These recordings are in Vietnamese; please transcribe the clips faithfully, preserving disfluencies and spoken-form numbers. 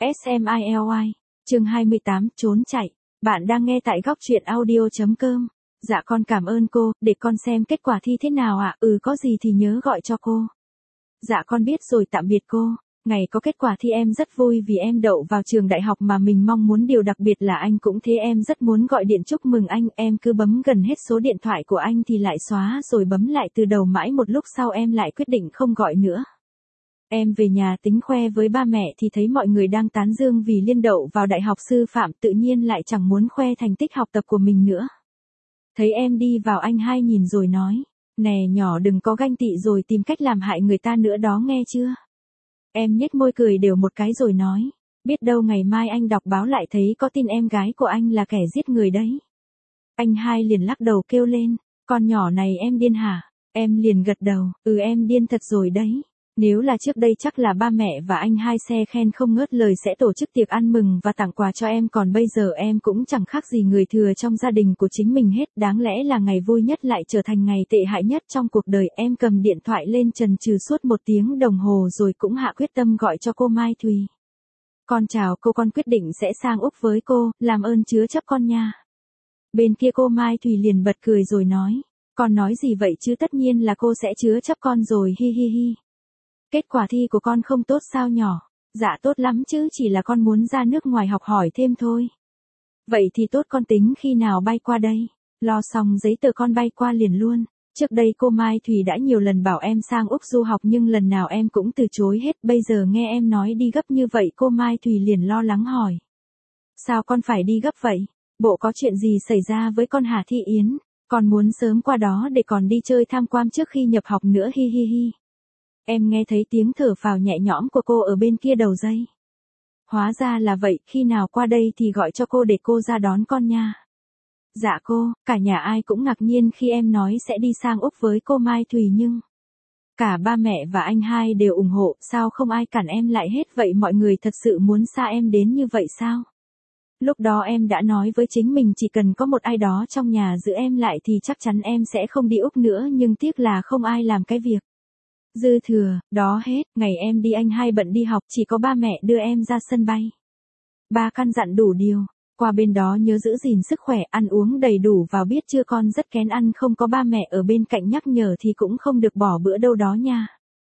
ét em i lờ i, chương hai mươi tám, trốn chạy. Bạn đang nghe tại góc truyện audio chấm com. Dạ con cảm ơn cô, để con xem kết quả thi thế nào ạ, ừ có gì thì nhớ gọi cho cô. Dạ con biết rồi, tạm biệt cô. Ngày có kết quả thi em rất vui vì em đậu vào trường đại học mà mình mong muốn, điều đặc biệt là anh cũng thế, em rất muốn gọi điện chúc mừng anh, em cứ bấm gần hết số điện thoại của anh thì lại xóa rồi bấm lại từ đầu mãi một lúc sau em lại quyết định không gọi nữa. Em về nhà tính khoe với ba mẹ thì thấy mọi người đang tán dương vì Liên đậu vào đại học sư phạm, tự nhiên lại chẳng muốn khoe thành tích học tập của mình nữa. Thấy em đi vào anh hai nhìn rồi nói, nè nhỏ đừng có ganh tị rồi tìm cách làm hại người ta nữa đó nghe chưa. Em nhếch môi cười đều một cái rồi nói, biết đâu ngày mai anh đọc báo lại thấy có tin em gái của anh là kẻ giết người đấy. Anh hai liền lắc đầu kêu lên, con nhỏ này em điên hả? Em liền gật đầu, ừ em điên thật rồi đấy. Nếu là trước đây chắc là ba mẹ và anh hai xe khen không ngớt lời sẽ tổ chức tiệc ăn mừng và tặng quà cho em, còn bây giờ em cũng chẳng khác gì người thừa trong gia đình của chính mình hết, đáng lẽ là ngày vui nhất lại trở thành ngày tệ hại nhất trong cuộc đời. Em cầm điện thoại lên chần chừ suốt một tiếng đồng hồ rồi cũng hạ quyết tâm gọi cho cô Mai Thùy. Con chào cô, con quyết định sẽ sang Úc với cô, làm ơn chứa chấp con nha. Bên kia cô Mai Thùy liền bật cười rồi nói, con nói gì vậy chứ, tất nhiên là cô sẽ chứa chấp con rồi, hi hi hi. Kết quả thi của con không tốt sao nhỏ? Dạ tốt lắm chứ, chỉ là con muốn ra nước ngoài học hỏi thêm thôi. Vậy thì tốt, con tính khi nào bay qua đây? Lo xong giấy tờ con bay qua liền luôn. Trước đây cô Mai Thùy đã nhiều lần bảo em sang Úc du học nhưng lần nào em cũng từ chối hết, bây giờ nghe em nói đi gấp như vậy cô Mai Thùy liền lo lắng hỏi. Sao con phải đi gấp vậy? Bộ có chuyện gì xảy ra với con hả Thị Yến? Con muốn sớm qua đó để còn đi chơi tham quan trước khi nhập học nữa, hi hi hi. Em nghe thấy tiếng thở phào nhẹ nhõm của cô ở bên kia đầu dây. Hóa ra là vậy, khi nào qua đây thì gọi cho cô để cô ra đón con nha. Dạ cô, cả nhà ai cũng ngạc nhiên khi em nói sẽ đi sang Úc với cô Mai Thùy nhưng cả ba mẹ và anh hai đều ủng hộ, sao không ai cản em lại hết vậy, mọi người thật sự muốn xa em đến như vậy sao? Lúc đó em đã nói với chính mình chỉ cần có một ai đó trong nhà giữ em lại thì chắc chắn em sẽ không đi Úc nữa, nhưng tiếc là không ai làm cái việc dư thừa đó hết. Ngày em đi anh hai bận đi học, chỉ có ba mẹ đưa em ra sân bay. Ba căn dặn đủ điều, qua bên đó nhớ giữ gìn sức khỏe, ăn uống đầy đủ vào biết chưa, con rất kén ăn, không có ba mẹ ở bên cạnh nhắc nhở thì cũng không được bỏ bữa đâu đó nha.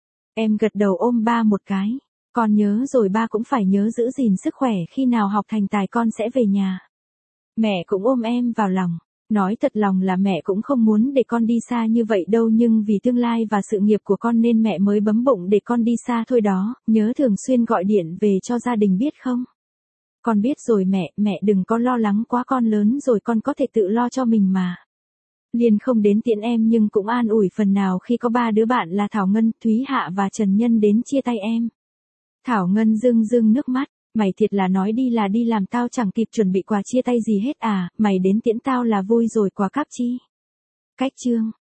Em gật đầu ôm ba một cái, con nhớ rồi, ba cũng phải nhớ giữ gìn sức khỏe, khi nào học thành tài con sẽ về nhà. Mẹ cũng ôm em vào lòng. Nói thật lòng là mẹ cũng không muốn để con đi xa như vậy đâu, nhưng vì tương lai và sự nghiệp của con nên mẹ mới bấm bụng để con đi xa thôi đó, nhớ thường xuyên gọi điện về cho gia đình biết không? Con biết rồi mẹ, mẹ đừng có lo lắng quá, con lớn rồi con có thể tự lo cho mình mà. Liền không đến tiễn em nhưng cũng an ủi phần nào khi có ba đứa bạn là Thảo Ngân, Thúy Hạ và Trần Nhân đến chia tay em. Thảo Ngân rưng rưng nước mắt. Mày thiệt là nói đi là đi, làm tao chẳng kịp chuẩn bị quà chia tay gì hết à, mày đến tiễn tao là vui rồi, quà cáp chi. Cách chương.